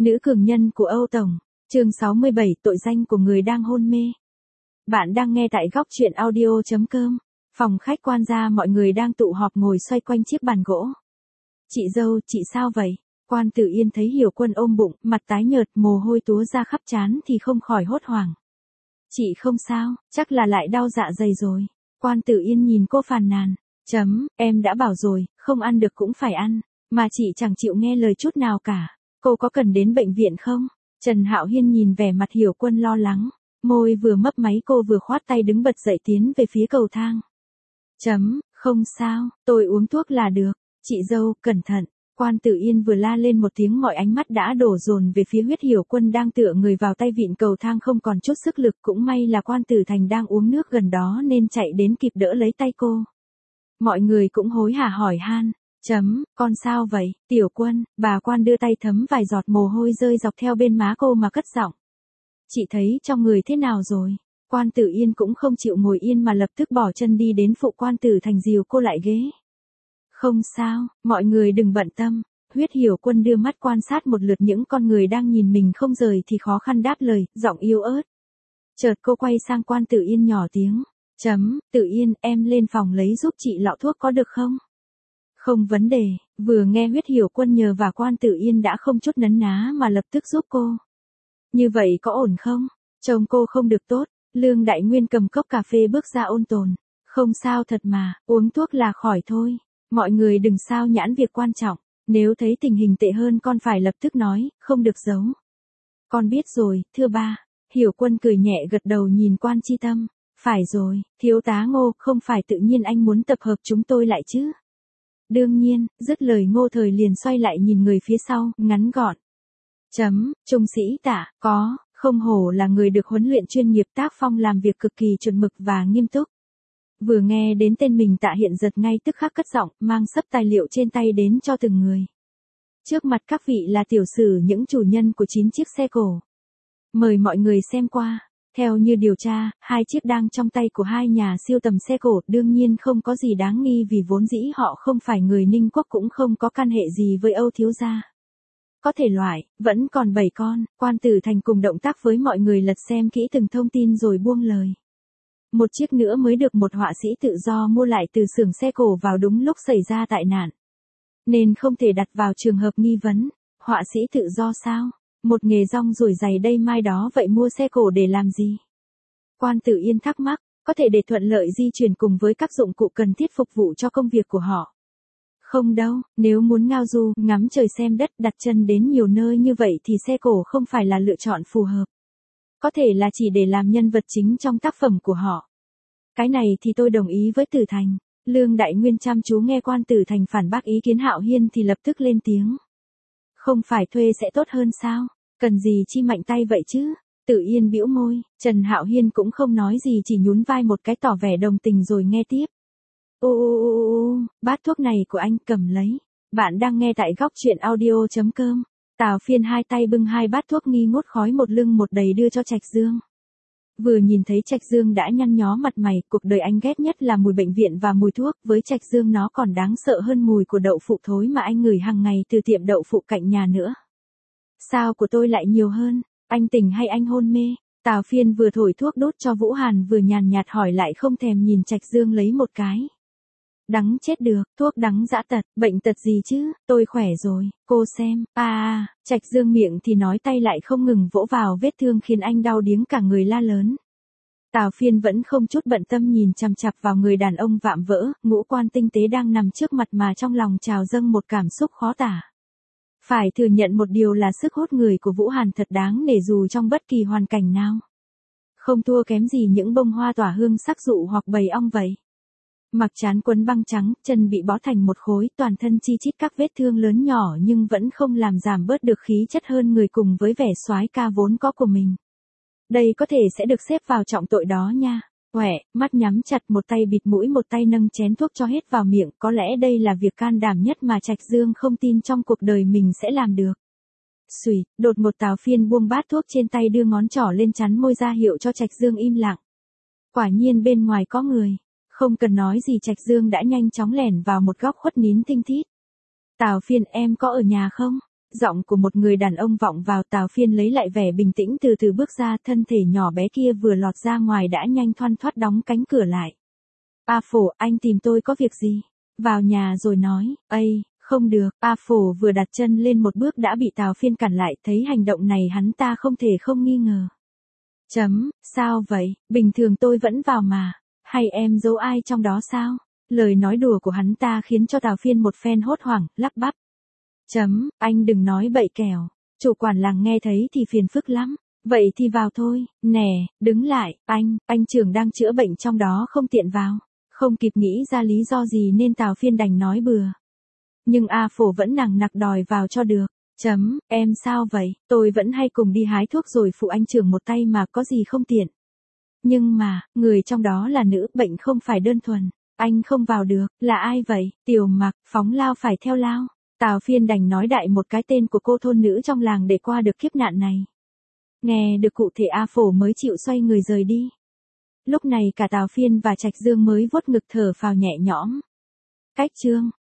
Nữ cường nhân của Âu Tổng, chương 67, tội danh của người đang hôn mê. Bạn đang nghe tại góc truyện audio.com. Phòng khách quan gia mọi người đang tụ họp ngồi xoay quanh chiếc bàn gỗ. Chị dâu, chị sao vậy? Quan Tử Yên thấy Hiểu Quân ôm bụng, mặt tái nhợt, mồ hôi túa ra khắp trán thì không khỏi hốt hoảng. Chị không sao, chắc là lại đau dạ dày rồi. Quan Tử Yên nhìn cô phàn nàn. Em đã bảo rồi, không ăn được cũng phải ăn, mà chị chẳng chịu nghe lời chút nào cả. Cô có cần đến bệnh viện không? Trần Hạo Hiên nhìn vẻ mặt Hiểu Quân lo lắng, môi vừa mấp máy cô vừa khoát tay đứng bật dậy tiến về phía cầu thang. Không sao, tôi uống thuốc là được. Chị dâu, cẩn thận. Quan Tử Yên vừa la lên một tiếng mọi ánh mắt đã đổ dồn về phía Huyết Hiểu Quân đang tựa người vào tay vịn cầu thang không còn chút sức lực, cũng may là Quan Tử Thành đang uống nước gần đó nên chạy đến kịp đỡ lấy tay cô. Mọi người cũng hối hả hỏi han. Con sao vậy, Tiểu Quân? Bà Quan đưa tay thấm vài giọt mồ hôi rơi dọc theo bên má cô mà cất giọng. Chị thấy trong người thế nào rồi? Quan Tử Yên cũng không chịu ngồi yên mà lập tức bỏ chân đi đến phụ Quan Tử Thành dìu cô lại ghế. Không sao, mọi người đừng bận tâm. Huyết Hiểu Quân đưa mắt quan sát một lượt những con người đang nhìn mình không rời thì khó khăn đáp lời, giọng yếu ớt. Chợt cô quay sang Quan Tử Yên nhỏ tiếng. Tử Yên, em lên phòng lấy giúp chị lọ thuốc có được không? Không vấn đề. Vừa nghe Huyết Hiểu Quân nhờ và Quan Tử Yên đã không chút nấn ná mà lập tức giúp cô. Như vậy có ổn không? Trông cô không được tốt. Lương Đại Nguyên cầm cốc cà phê bước ra ôn tồn. Không sao thật mà, uống thuốc là khỏi thôi. Mọi người đừng sao nhãn việc quan trọng. Nếu thấy tình hình tệ hơn con phải lập tức nói, không được giấu. Con biết rồi, thưa ba. Hiểu Quân cười nhẹ gật đầu nhìn Quan Chi Tâm. Phải rồi, thiếu tá Ngô, không phải tự nhiên anh muốn tập hợp chúng tôi lại chứ? Đương nhiên, dứt lời Ngô Thời liền xoay lại nhìn người phía sau, ngắn gọn. Trung sĩ Tạ, không hổ là người được huấn luyện chuyên nghiệp, tác phong làm việc cực kỳ chuẩn mực và nghiêm túc. Vừa nghe đến tên mình Tạ hiện giật ngay tức khắc cất giọng, mang sấp tài liệu trên tay đến cho từng người. Trước mặt các vị là tiểu sử những chủ nhân của 9 chiếc xe cổ. Mời mọi người xem qua. Theo như điều tra, 2 chiếc đang trong tay của 2 nhà siêu tầm xe cổ đương nhiên không có gì đáng nghi vì vốn dĩ họ không phải người Ninh Quốc cũng không có can hệ gì với Âu thiếu gia. Có thể loại, vẫn còn 7 con, Quan Tử Thành cùng động tác với mọi người lật xem kỹ từng thông tin rồi buông lời. Một chiếc nữa mới được một họa sĩ tự do mua lại từ xưởng xe cổ vào đúng lúc xảy ra tai nạn. Nên không thể đặt vào trường hợp nghi vấn. Họa sĩ tự do sao? Một nghề rong ruổi giày đây mai đó vậy mua xe cổ để làm gì? Quan Tử Yên thắc mắc, có thể để thuận lợi di chuyển cùng với các dụng cụ cần thiết phục vụ cho công việc của họ. Không đâu, nếu muốn ngao du, ngắm trời xem đất, đặt chân đến nhiều nơi như vậy thì xe cổ không phải là lựa chọn phù hợp. Có thể là chỉ để làm nhân vật chính trong tác phẩm của họ. Cái này thì tôi đồng ý với Tử Thành. Lương Đại Nguyên chăm chú nghe Quan Tử Thành phản bác ý kiến Hạo Hiên thì lập tức lên tiếng. Không phải thuê sẽ tốt hơn sao? Cần gì chi mạnh tay vậy chứ? Tử Yên bĩu môi, Trần Hạo Hiên cũng không nói gì chỉ nhún vai một cái tỏ vẻ đồng tình rồi nghe tiếp. Bát thuốc này của anh cầm lấy. Bạn đang nghe tại góc truyện audio.com. Tào Phiên hai tay bưng 2 bát thuốc nghi ngút khói một lưng một đầy đưa cho Trạch Dương. Vừa nhìn thấy Trạch Dương đã nhăn nhó mặt mày, cuộc đời anh ghét nhất là mùi bệnh viện và mùi thuốc, với Trạch Dương nó còn đáng sợ hơn mùi của đậu phụ thối mà anh ngửi hàng ngày từ tiệm đậu phụ cạnh nhà nữa. Sao của tôi lại nhiều hơn, anh tỉnh hay anh hôn mê? Tào Phiên vừa thổi thuốc đốt cho Vũ Hàn vừa nhàn nhạt hỏi lại không thèm nhìn Trạch Dương lấy một cái. Đắng chết được, thuốc đắng dã tật, bệnh tật gì chứ, tôi khỏe rồi, cô xem, Trạch Dương miệng thì nói tay lại không ngừng vỗ vào vết thương khiến anh đau điếng cả người la lớn. Tào Phiên vẫn không chút bận tâm nhìn chằm chằm vào người đàn ông vạm vỡ, ngũ quan tinh tế đang nằm trước mặt mà trong lòng trào dâng một cảm xúc khó tả. Phải thừa nhận một điều là sức hút người của Vũ Hàn thật đáng nể dù trong bất kỳ hoàn cảnh nào. Không thua kém gì những bông hoa tỏa hương sắc dụ hoặc bầy ong vậy. Mặc trán quấn băng trắng, chân bị bó thành một khối, toàn thân chi chít các vết thương lớn nhỏ nhưng vẫn không làm giảm bớt được khí chất hơn người cùng với vẻ soái ca vốn có của mình. Đây có thể sẽ được xếp vào trọng tội đó nha. Mắt nhắm chặt, một tay bịt mũi một tay nâng chén thuốc cho hết vào miệng, có lẽ đây là việc can đảm nhất mà Trạch Dương không tin trong cuộc đời mình sẽ làm được. Xùi, đột ngột Tào Phiên buông bát thuốc trên tay đưa ngón trỏ lên chắn môi ra hiệu cho Trạch Dương im lặng. Quả nhiên bên ngoài có người. Không cần nói gì Trạch Dương đã nhanh chóng lẻn vào một góc khuất nín thinh thít. Tào Phiên em có ở nhà không? Giọng của một người đàn ông vọng vào. Tào Phiên lấy lại vẻ bình tĩnh từ từ bước ra, thân thể nhỏ bé kia vừa lọt ra ngoài đã nhanh thoăn thoắt đóng cánh cửa lại. A Phổ, anh tìm tôi có việc gì? Vào nhà rồi nói. Ây, không được. A Phổ vừa đặt chân lên một bước đã bị Tào Phiên cản lại, thấy hành động này hắn ta không thể không nghi ngờ. Sao vậy? Bình thường tôi vẫn vào mà. Hay em giấu ai trong đó sao? Lời nói đùa của hắn ta khiến cho Tào Phiên một phen hốt hoảng, lắp bắp. Anh đừng nói bậy kẻo. Chủ quản làng nghe thấy thì phiền phức lắm. Vậy thì vào thôi. Nè, đứng lại, anh trưởng đang chữa bệnh trong đó không tiện vào. Không kịp nghĩ ra lý do gì nên Tào Phiên đành nói bừa. Nhưng A Phổ vẫn nằng nặc đòi vào cho được. Em sao vậy? Tôi vẫn hay cùng đi hái thuốc rồi phụ anh trưởng một tay mà, có gì không tiện. Nhưng mà, người trong đó là nữ, bệnh không phải đơn thuần. Anh không vào được. Là ai vậy? Tiểu Mặc. Phóng lao phải theo lao. Tào Phiên đành nói đại một cái tên của cô thôn nữ trong làng để qua được kiếp nạn này. Nghe được cụ thể A Phổ mới chịu xoay người rời đi. Lúc này cả Tào Phiên và Trạch Dương mới vuốt ngực thở phào nhẹ nhõm. Cách chương